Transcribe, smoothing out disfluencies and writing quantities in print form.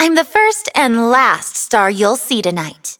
I'm the first and last star you'll see tonight.